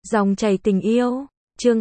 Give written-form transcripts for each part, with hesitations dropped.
Dòng chảy tình yêu, chương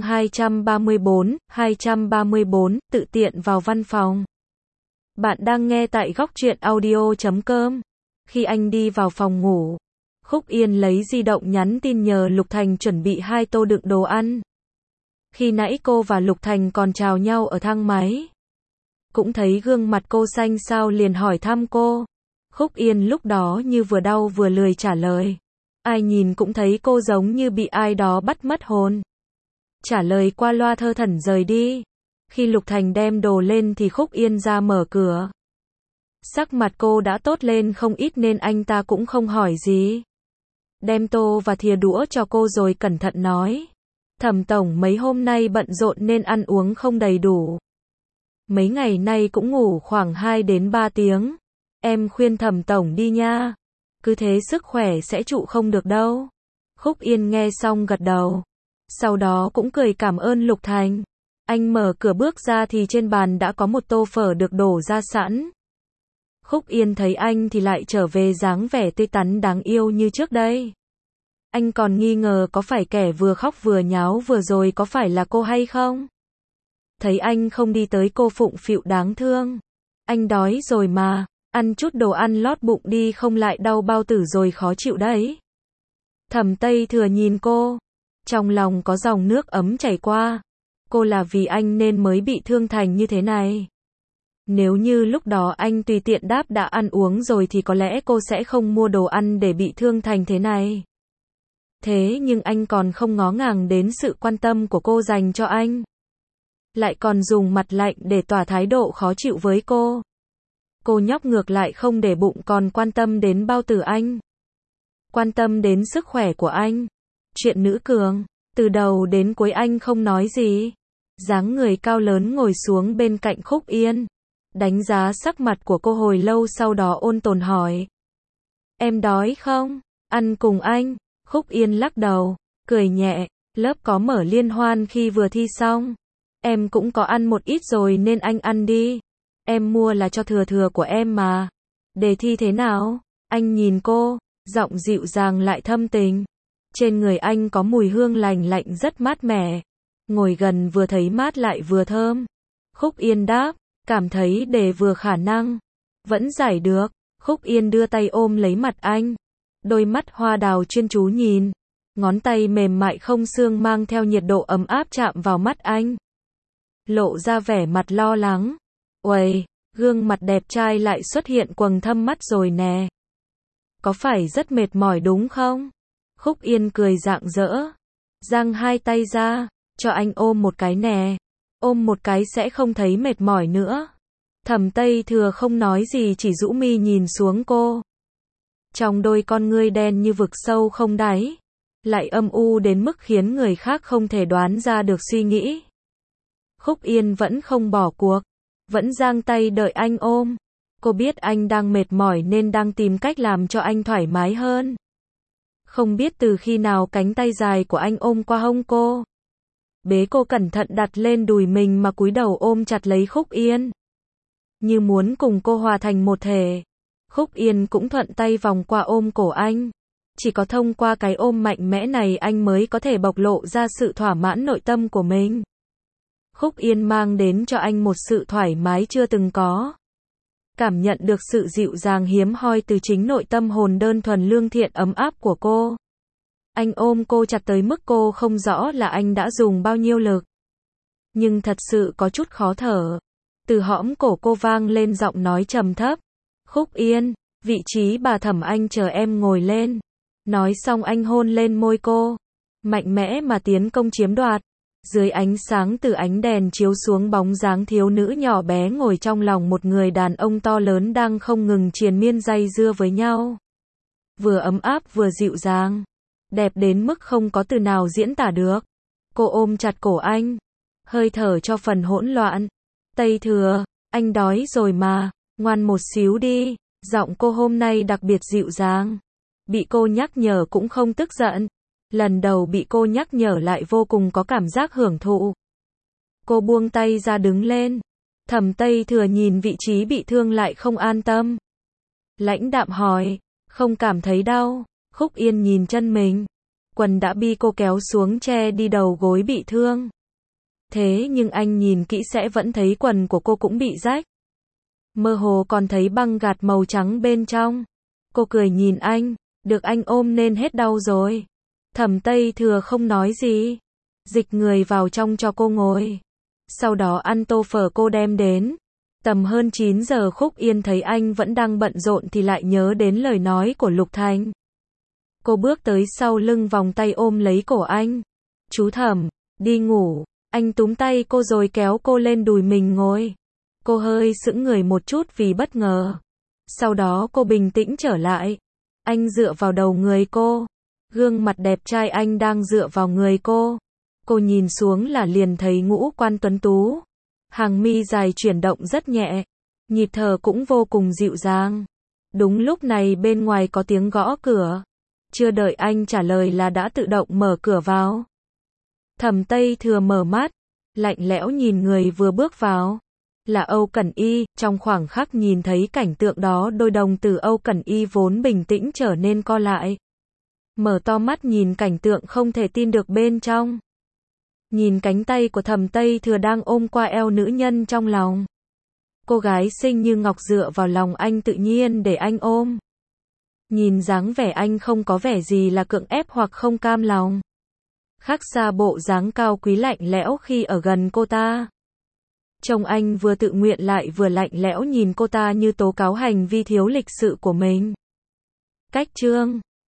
234, tự tiện vào văn phòng. Bạn đang nghe tại góc truyện audio.com. Khi anh đi vào phòng ngủ, Khúc Yên lấy di động nhắn tin nhờ Lục Thành chuẩn bị 2 tô đựng đồ ăn. Khi nãy cô và Lục Thành còn chào nhau ở thang máy. Cũng thấy gương mặt cô xanh xao liền hỏi thăm cô. Khúc Yên lúc đó như vừa đau vừa lười trả lời. Ai nhìn cũng thấy cô giống như bị ai đó bắt mất hồn. Trả lời qua loa thơ thẩn rời đi. Khi Lục Thành đem đồ lên thì Khúc Yên ra mở cửa. Sắc mặt cô đã tốt lên không ít nên anh ta cũng không hỏi gì. Đem tô và thìa đũa cho cô rồi cẩn thận nói. Thẩm tổng mấy hôm nay bận rộn nên ăn uống không đầy đủ. Mấy ngày nay cũng ngủ khoảng 2 đến 3 tiếng. Em khuyên Thẩm tổng đi nha. Cứ thế sức khỏe sẽ trụ không được đâu. Khúc Yên nghe xong gật đầu. Sau đó cũng cười cảm ơn Lục Thành. Anh mở cửa bước ra thì trên bàn đã có một tô phở được đổ ra sẵn. Khúc Yên thấy anh thì lại trở về dáng vẻ tươi tắn đáng yêu như trước đây. Anh còn nghi ngờ có phải kẻ vừa khóc vừa nháo vừa rồi có phải là cô hay không? Thấy anh không đi tới cô phụng phịu đáng thương. Anh đói rồi mà, ăn chút đồ ăn lót bụng đi không lại đau bao tử rồi khó chịu đấy. Thẩm Tây Thừa nhìn cô. Trong lòng có dòng nước ấm chảy qua. Cô là vì anh nên mới bị thương thành như thế này. Nếu như lúc đó anh tùy tiện đáp đã ăn uống rồi thì có lẽ cô sẽ không mua đồ ăn để bị thương thành thế này. Thế nhưng anh còn không ngó ngàng đến sự quan tâm của cô dành cho anh. Lại còn dùng mặt lạnh để tỏ thái độ khó chịu với cô. Cô nhóc ngược lại không để bụng còn quan tâm đến bao tử anh. Quan tâm đến sức khỏe của anh. Chuyện nữ cường, từ đầu đến cuối anh không nói gì. Dáng người cao lớn ngồi xuống bên cạnh Khúc Yên. Đánh giá sắc mặt của cô hồi lâu sau đó ôn tồn hỏi. Em đói không? Ăn cùng anh. Khúc Yên lắc đầu, cười nhẹ. Lớp có mở liên hoan khi vừa thi xong. Em cũng có ăn một ít rồi nên anh ăn đi. Em mua là cho thừa của em mà. Đề thi thế nào? Anh nhìn cô, giọng dịu dàng lại thâm tình. Trên người anh có mùi hương lành lạnh rất mát mẻ. Ngồi gần vừa thấy mát lại vừa thơm. Khúc Yên đáp, cảm thấy đề vừa khả năng. Vẫn giải được. Khúc Yên đưa tay ôm lấy mặt anh. Đôi mắt hoa đào chuyên chú nhìn. Ngón tay mềm mại không xương mang theo nhiệt độ ấm áp chạm vào mắt anh. Lộ ra vẻ mặt lo lắng. Uầy, gương mặt đẹp trai lại xuất hiện quầng thâm mắt rồi nè. Có phải rất mệt mỏi đúng không? Khúc Yên cười rạng rỡ. Giang hai tay ra, cho anh ôm một cái nè. Ôm một cái sẽ không thấy mệt mỏi nữa. Thẩm Tây Thừa không nói gì chỉ rũ mi nhìn xuống cô. Trong đôi con ngươi đen như vực sâu không đáy. Lại âm u đến mức khiến người khác không thể đoán ra được suy nghĩ. Khúc Yên vẫn không bỏ cuộc. Vẫn giang tay đợi anh ôm. Cô biết anh đang mệt mỏi nên đang tìm cách làm cho anh thoải mái hơn. Không biết từ khi nào cánh tay dài của anh ôm qua hông cô. Bế cô cẩn thận đặt lên đùi mình mà cúi đầu ôm chặt lấy Khúc Yên. Như muốn cùng cô hòa thành một thể. Khúc Yên cũng thuận tay vòng qua ôm cổ anh. Chỉ có thông qua cái ôm mạnh mẽ này anh mới có thể bộc lộ ra sự thỏa mãn nội tâm của mình. Khúc Yên mang đến cho anh một sự thoải mái chưa từng có. Cảm nhận được sự dịu dàng hiếm hoi từ chính nội tâm hồn đơn thuần lương thiện ấm áp của cô. Anh ôm cô chặt tới mức cô không rõ là anh đã dùng bao nhiêu lực. Nhưng thật sự có chút khó thở. Từ hõm cổ cô vang lên giọng nói trầm thấp. Khúc Yên, vị trí bà Thẩm anh chờ em ngồi lên. Nói xong anh hôn lên môi cô. Mạnh mẽ mà tiến công chiếm đoạt. Dưới ánh sáng từ ánh đèn chiếu xuống bóng dáng thiếu nữ nhỏ bé ngồi trong lòng một người đàn ông to lớn đang không ngừng triền miên dây dưa với nhau. Vừa ấm áp vừa dịu dàng. Đẹp đến mức không có từ nào diễn tả được. Cô ôm chặt cổ anh. Hơi thở cho phần hỗn loạn. Tây Thừa, anh đói rồi mà. Ngoan một xíu đi. Giọng cô hôm nay đặc biệt dịu dàng. Bị cô nhắc nhở cũng không tức giận. Lần đầu bị cô nhắc nhở lại vô cùng có cảm giác hưởng thụ. Cô buông tay ra đứng lên. Thẩm Tây Thừa nhìn vị trí bị thương lại không an tâm. Lãnh đạm hỏi, không cảm thấy đau? Khúc Yên nhìn chân mình. quần đã bị cô kéo xuống che đi đầu gối bị thương. Thế nhưng anh nhìn kỹ sẽ vẫn thấy quần của cô cũng bị rách. Mơ hồ còn thấy băng gạc màu trắng bên trong. Cô cười nhìn anh, được anh ôm nên hết đau rồi. Thẩm Tây Thừa không nói gì, dịch người vào trong cho cô ngồi. Sau đó ăn tô phở cô đem đến. Tầm hơn 9 giờ Khúc Yên thấy anh vẫn đang bận rộn thì lại nhớ đến lời nói của Lục Thành. Cô bước tới sau lưng vòng tay ôm lấy cổ anh. Chú Thẩm, đi ngủ. Anh túm tay cô rồi kéo cô lên đùi mình ngồi. Cô hơi sững người một chút vì bất ngờ. Sau đó cô bình tĩnh trở lại. Anh dựa vào đầu người cô. Gương mặt đẹp trai anh đang dựa vào người cô. Cô nhìn xuống là liền thấy ngũ quan tuấn tú. Hàng mi dài chuyển động rất nhẹ. Nhịp thở cũng vô cùng dịu dàng. Đúng lúc này bên ngoài có tiếng gõ cửa. Chưa đợi anh trả lời là đã tự động mở cửa vào. Thẩm Tây Thừa mở mắt, lạnh lẽo nhìn người vừa bước vào. Là Âu Cẩn Y, trong khoảng khắc nhìn thấy cảnh tượng đó đôi đồng tử Âu Cẩn Y vốn bình tĩnh trở nên co lại. Mở to mắt nhìn cảnh tượng không thể tin được bên trong. Nhìn cánh tay của Thẩm Tây Thừa đang ôm qua eo nữ nhân trong lòng. Cô gái xinh như ngọc dựa vào lòng anh tự nhiên để anh ôm. Nhìn dáng vẻ anh không có vẻ gì là cưỡng ép hoặc không cam lòng. Khác xa bộ dáng cao quý lạnh lẽo khi ở gần cô ta. Trông anh vừa tự nguyện lại vừa lạnh lẽo nhìn cô ta như tố cáo hành vi thiếu lịch sự của mình. Cách chương